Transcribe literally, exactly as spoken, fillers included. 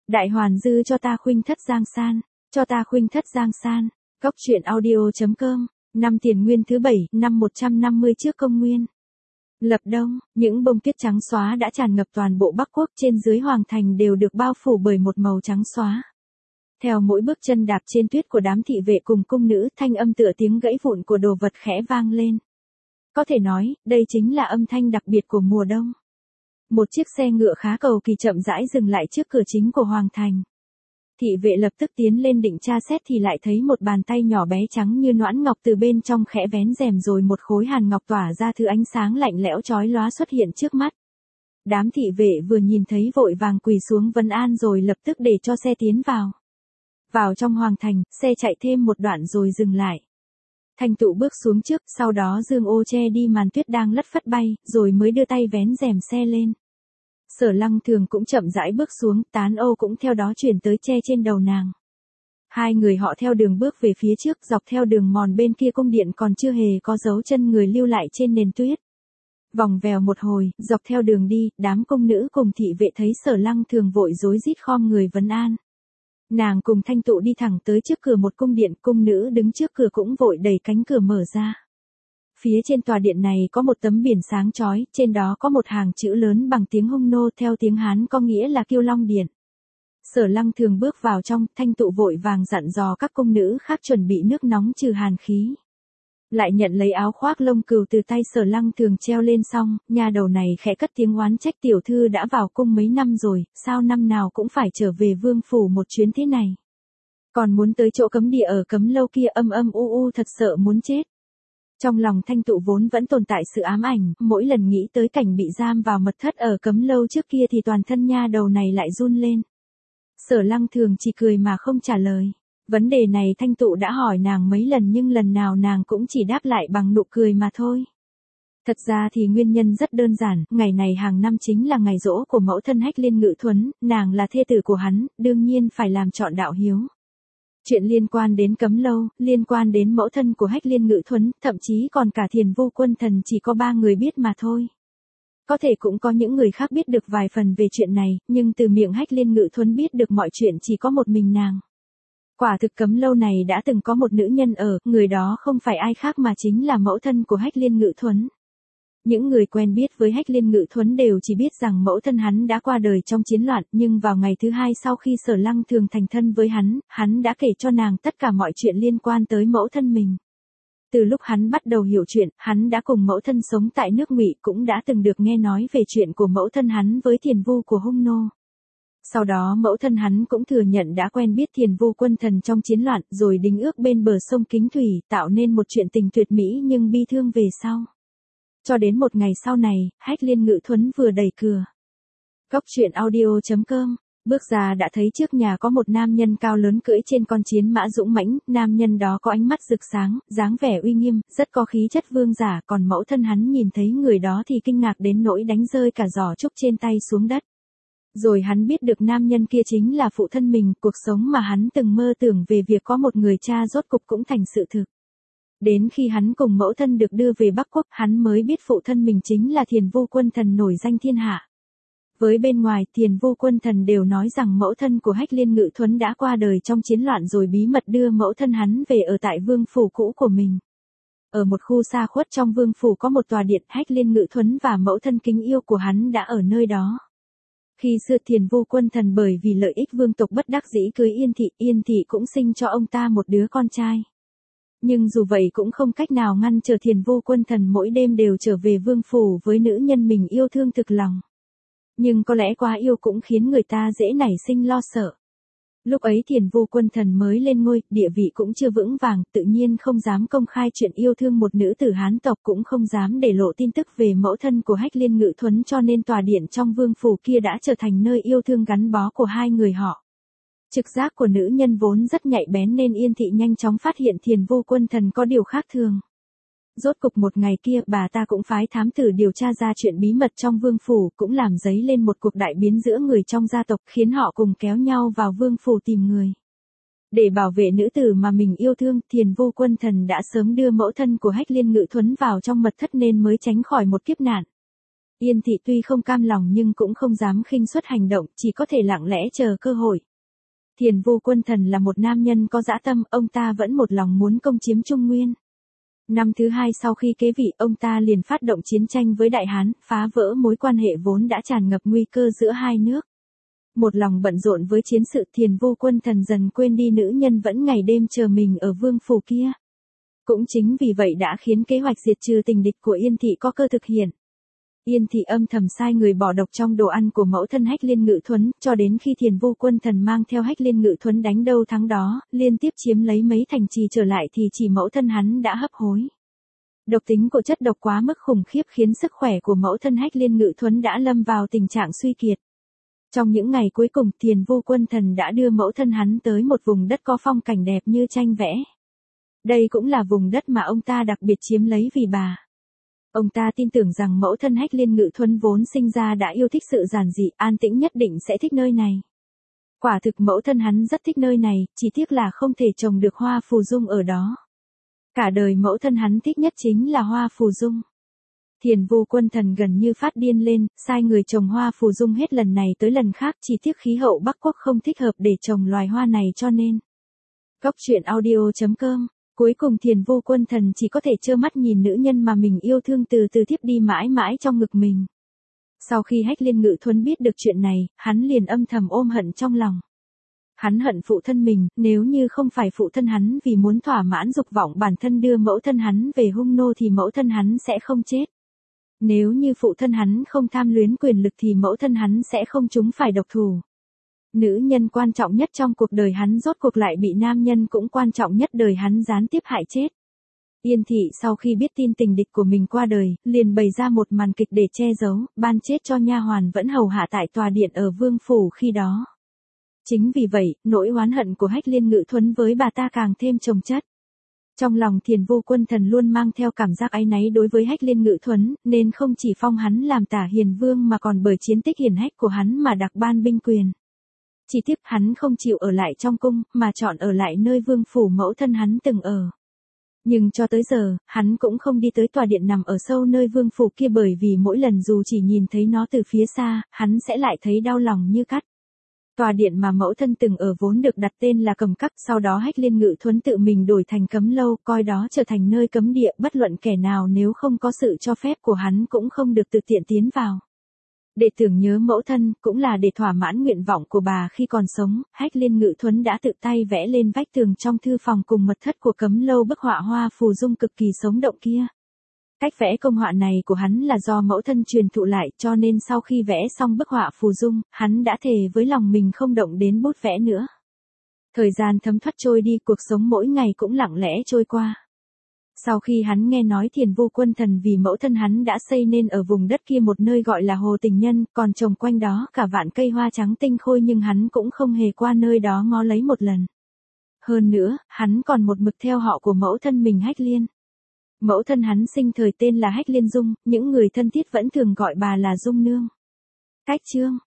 Đại Hoàn Dư cho ta khuynh thất Giang San, cho ta khuynh thất Giang San. Góc truyện audio.com, năm Tiền Nguyên thứ bảy, năm một trăm năm mươi trước công nguyên. Lập đông, những bông tuyết trắng xóa đã tràn ngập toàn bộ Bắc Quốc, trên dưới hoàng thành đều được bao phủ bởi một màu trắng xóa. Theo mỗi bước chân đạp trên tuyết của đám thị vệ cùng cung nữ, thanh âm tựa tiếng gãy vụn của đồ vật khẽ vang lên. Có thể nói, đây chính là âm thanh đặc biệt của mùa đông. Một chiếc xe ngựa khá cầu kỳ chậm rãi dừng lại trước cửa chính của hoàng thành. Thị vệ lập tức tiến lên định tra xét thì lại thấy một bàn tay nhỏ bé trắng như noãn ngọc từ bên trong khẽ vén rèm, rồi một khối hàn ngọc tỏa ra thứ ánh sáng lạnh lẽo chói lóa xuất hiện trước mắt. Đám thị vệ vừa nhìn thấy vội vàng quỳ xuống vân an rồi lập tức để cho xe tiến vào. Vào trong hoàng thành, xe chạy thêm một đoạn rồi dừng lại. Thanh Tụ bước xuống trước, sau đó Dương Ô che đi màn tuyết đang lất phất bay, rồi mới đưa tay vén rèm xe lên. Sở Lăng Thường cũng chậm rãi bước xuống, tán ô cũng theo đó chuyển tới che trên đầu nàng. Hai người họ theo đường bước về phía trước, dọc theo đường mòn bên kia cung điện còn chưa hề có dấu chân người lưu lại trên nền tuyết. Vòng vèo một hồi, dọc theo đường đi, đám cung nữ cùng thị vệ thấy Sở Lăng Thường vội rối rít khom người vấn an. Nàng cùng Thanh Tụ đi thẳng tới trước cửa một cung điện, cung nữ đứng trước cửa cũng vội đẩy cánh cửa mở ra. Phía trên tòa điện này có một tấm biển sáng chói, trên đó có một hàng chữ lớn bằng tiếng Hung nô theo tiếng Hán có nghĩa là Kiêu Long Điện. Sở Lăng Thường bước vào trong, Thanh Tụ vội vàng dặn dò các cung nữ khác chuẩn bị nước nóng trừ hàn khí. Lại nhận lấy áo khoác lông cừu từ tay Sở Lăng Thường treo lên xong, nha đầu này khẽ cất tiếng oán trách, tiểu thư đã vào cung mấy năm rồi, sao năm nào cũng phải trở về vương phủ một chuyến thế này. Còn muốn tới chỗ cấm địa ở Cấm Lâu kia, âm âm u u thật sợ muốn chết. Trong lòng Thanh Tụ vốn vẫn tồn tại sự ám ảnh, mỗi lần nghĩ tới cảnh bị giam vào mật thất ở Cấm Lâu trước kia thì toàn thân nha đầu này lại run lên. Sở Lăng Thường chỉ cười mà không trả lời. Vấn đề này Thanh Tụ đã hỏi nàng mấy lần nhưng lần nào nàng cũng chỉ đáp lại bằng nụ cười mà thôi. Thật ra thì nguyên nhân rất đơn giản, ngày này hàng năm chính là ngày giỗ của mẫu thân Hách Liên Ngự Thuấn, nàng là thê tử của hắn, đương nhiên phải làm trọn đạo hiếu. Chuyện liên quan đến Cấm Lâu, liên quan đến mẫu thân của Hách Liên Ngự Thuấn, thậm chí còn cả Thiền Vu Quân Thần chỉ có ba người biết mà thôi. Có thể cũng có những người khác biết được vài phần về chuyện này, nhưng từ miệng Hách Liên Ngự Thuấn biết được mọi chuyện chỉ có một mình nàng. Quả thực Cấm Lâu này đã từng có một nữ nhân ở, người đó không phải ai khác mà chính là mẫu thân của Hách Liên Ngự Thuấn. Những người quen biết với Hách Liên Ngự Thuấn đều chỉ biết rằng mẫu thân hắn đã qua đời trong chiến loạn, nhưng vào ngày thứ hai sau khi Sở Lăng Thường thành thân với hắn, hắn đã kể cho nàng tất cả mọi chuyện liên quan tới mẫu thân mình. Từ lúc hắn bắt đầu hiểu chuyện, hắn đã cùng mẫu thân sống tại nước Ngụy, cũng đã từng được nghe nói về chuyện của mẫu thân hắn với Thiền Vu của Hung nô. Sau đó mẫu thân hắn cũng thừa nhận đã quen biết Thiền Vu Quân Thần trong chiến loạn, rồi đính ước bên bờ sông Kính Thủy, tạo nên một chuyện tình tuyệt mỹ nhưng bi thương về sau. Cho đến một ngày sau này, Hách Liên Ngự Thuấn vừa đẩy cửa. Góc truyện audio.com, bước ra đã thấy trước nhà có một nam nhân cao lớn cưỡi trên con chiến mã dũng mãnh, nam nhân đó có ánh mắt rực sáng, dáng vẻ uy nghiêm, rất có khí chất vương giả, còn mẫu thân hắn nhìn thấy người đó thì kinh ngạc đến nỗi đánh rơi cả giỏ trúc trên tay xuống đất. Rồi hắn biết được nam nhân kia chính là phụ thân mình, cuộc sống mà hắn từng mơ tưởng về việc có một người cha rốt cục cũng thành sự thực. Đến khi hắn cùng mẫu thân được đưa về Bắc Quốc, hắn mới biết phụ thân mình chính là Thiền Vu Quân Thần nổi danh thiên hạ. Với bên ngoài, Thiền Vu Quân Thần đều nói rằng mẫu thân của Hách Liên Ngự Thuấn đã qua đời trong chiến loạn rồi bí mật đưa mẫu thân hắn về ở tại vương phủ cũ của mình. Ở một khu xa khuất trong vương phủ có một tòa điện, Hách Liên Ngự Thuấn và mẫu thân kính yêu của hắn đã ở nơi đó. Khi xưa Thiền Vu Quân Thần bởi vì lợi ích vương tộc bất đắc dĩ cưới Yên Thị, Yên Thị cũng sinh cho ông ta một đứa con trai. Nhưng dù vậy cũng không cách nào ngăn trở Thiền Vu Quân Thần mỗi đêm đều trở về vương phủ với nữ nhân mình yêu thương thực lòng. Nhưng có lẽ quá yêu cũng khiến người ta dễ nảy sinh lo sợ. Lúc ấy Thiền Vu Quân Thần mới lên ngôi, địa vị cũng chưa vững vàng, tự nhiên không dám công khai chuyện yêu thương một nữ tử Hán tộc, cũng không dám để lộ tin tức về mẫu thân của Hách Liên Ngự Thuấn, cho nên tòa điện trong vương phủ kia đã trở thành nơi yêu thương gắn bó của hai người họ. Trực giác của nữ nhân vốn rất nhạy bén nên Yên Thị nhanh chóng phát hiện Thiền Vu Quân Thần có điều khác thường. Rốt cục một ngày kia, bà ta cũng phái thám tử điều tra ra chuyện bí mật trong vương phủ, cũng làm dấy lên một cuộc đại biến giữa người trong gia tộc, khiến họ cùng kéo nhau vào vương phủ tìm người. Để bảo vệ nữ tử mà mình yêu thương, Thiền Vu Quân Thần đã sớm đưa mẫu thân của Hách Liên Ngự Thuấn vào trong mật thất nên mới tránh khỏi một kiếp nạn. Yên Thị tuy không cam lòng nhưng cũng không dám khinh suất hành động, chỉ có thể lặng lẽ chờ cơ hội. Thiền Vu Quân Thần là một nam nhân có dã tâm, ông ta vẫn một lòng muốn công chiếm Trung Nguyên. Năm thứ hai sau khi kế vị, ông ta liền phát động chiến tranh với Đại Hán, phá vỡ mối quan hệ vốn đã tràn ngập nguy cơ giữa hai nước. Một lòng bận rộn với chiến sự, Thiền Vu Quân Thần dần quên đi nữ nhân vẫn ngày đêm chờ mình ở vương phủ kia. Cũng chính vì vậy đã khiến kế hoạch diệt trừ tình địch của Yên Thị có cơ thực hiện. Yên Thị âm thầm sai người bỏ độc trong đồ ăn của mẫu thân Hách Liên Ngự Thuấn, cho đến khi Thiền Vu Quân Thần mang theo Hách Liên Ngự Thuấn đánh đâu thắng đó, liên tiếp chiếm lấy mấy thành trì trở lại thì chỉ mẫu thân hắn đã hấp hối. Độc tính của chất độc quá mức khủng khiếp khiến sức khỏe của mẫu thân Hách Liên Ngự Thuấn đã lâm vào tình trạng suy kiệt. Trong những ngày cuối cùng, Thiền Vu Quân Thần đã đưa mẫu thân hắn tới một vùng đất có phong cảnh đẹp như tranh vẽ. Đây cũng là vùng đất mà ông ta đặc biệt chiếm lấy vì bà. Ông ta tin tưởng rằng mẫu thân Hách Liên Ngự Thuấn vốn sinh ra đã yêu thích sự giản dị, an tĩnh, nhất định sẽ thích nơi này. Quả thực mẫu thân hắn rất thích nơi này, chỉ tiếc là không thể trồng được hoa phù dung ở đó. Cả đời mẫu thân hắn thích nhất chính là hoa phù dung. Thiền Vu Quân Thần gần như phát điên lên, sai người trồng hoa phù dung hết lần này tới lần khác, chỉ tiếc khí hậu Bắc Quốc không thích hợp để trồng loài hoa này cho nên. Góc truyện audio chấm com. Cuối cùng Thiền Vu Quân Thần chỉ có thể trơ mắt nhìn nữ nhân mà mình yêu thương từ từ thiếp đi mãi mãi trong ngực mình. Sau khi Hách Liên Ngự Thuấn biết được chuyện này, hắn liền âm thầm ôm hận trong lòng. Hắn hận phụ thân mình, nếu như không phải phụ thân hắn vì muốn thỏa mãn dục vọng bản thân đưa mẫu thân hắn về hung nô thì mẫu thân hắn sẽ không chết. Nếu như phụ thân hắn không tham luyến quyền lực thì mẫu thân hắn sẽ không trúng phải độc thủ. Nữ nhân quan trọng nhất trong cuộc đời hắn rốt cuộc lại bị nam nhân cũng quan trọng nhất đời hắn gián tiếp hại chết. Yên Thị sau khi biết tin tình địch của mình qua đời, liền bày ra một màn kịch để che giấu, ban chết cho nha hoàn vẫn hầu hạ tại tòa điện ở vương phủ khi đó. Chính vì vậy, nỗi oán hận của Hách Liên Ngự Thuấn với bà ta càng thêm chồng chất. Trong lòng Thiền Vu Quân Thần luôn mang theo cảm giác áy náy đối với Hách Liên Ngự Thuấn, nên không chỉ phong hắn làm tả hiền vương mà còn bởi chiến tích hiển hách của hắn mà đặc ban binh quyền. Chỉ tiếc hắn không chịu ở lại trong cung, mà chọn ở lại nơi vương phủ mẫu thân hắn từng ở. Nhưng cho tới giờ, hắn cũng không đi tới tòa điện nằm ở sâu nơi vương phủ kia, bởi vì mỗi lần dù chỉ nhìn thấy nó từ phía xa, hắn sẽ lại thấy đau lòng như cắt. Tòa điện mà mẫu thân từng ở vốn được đặt tên là Cầm Các, sau đó Hách Liên Ngự Thuấn tự mình đổi thành Cấm Lâu, coi đó trở thành nơi cấm địa, bất luận kẻ nào nếu không có sự cho phép của hắn cũng không được tự tiện tiến vào. Để tưởng nhớ mẫu thân, cũng là để thỏa mãn nguyện vọng của bà khi còn sống, Hách Liên Ngự Thuấn đã tự tay vẽ lên vách tường trong thư phòng cùng mật thất của Cấm Lâu bức họa hoa phù dung cực kỳ sống động kia. Cách vẽ công họa này của hắn là do mẫu thân truyền thụ lại, cho nên sau khi vẽ xong bức họa phù dung, hắn đã thề với lòng mình không động đến bút vẽ nữa. Thời gian thấm thoát trôi đi, cuộc sống mỗi ngày cũng lặng lẽ trôi qua. Sau khi hắn nghe nói Thiền Vu Quân Thần vì mẫu thân hắn đã xây nên ở vùng đất kia một nơi gọi là Hồ Tình Nhân, còn trồng quanh đó cả vạn cây hoa trắng tinh khôi, nhưng hắn cũng không hề qua nơi đó ngó lấy một lần. Hơn nữa, hắn còn một mực theo họ của mẫu thân mình Hách Liên. Mẫu thân hắn sinh thời tên là Hách Liên Dung, những người thân thiết vẫn thường gọi bà là Dung Nương. Cách chương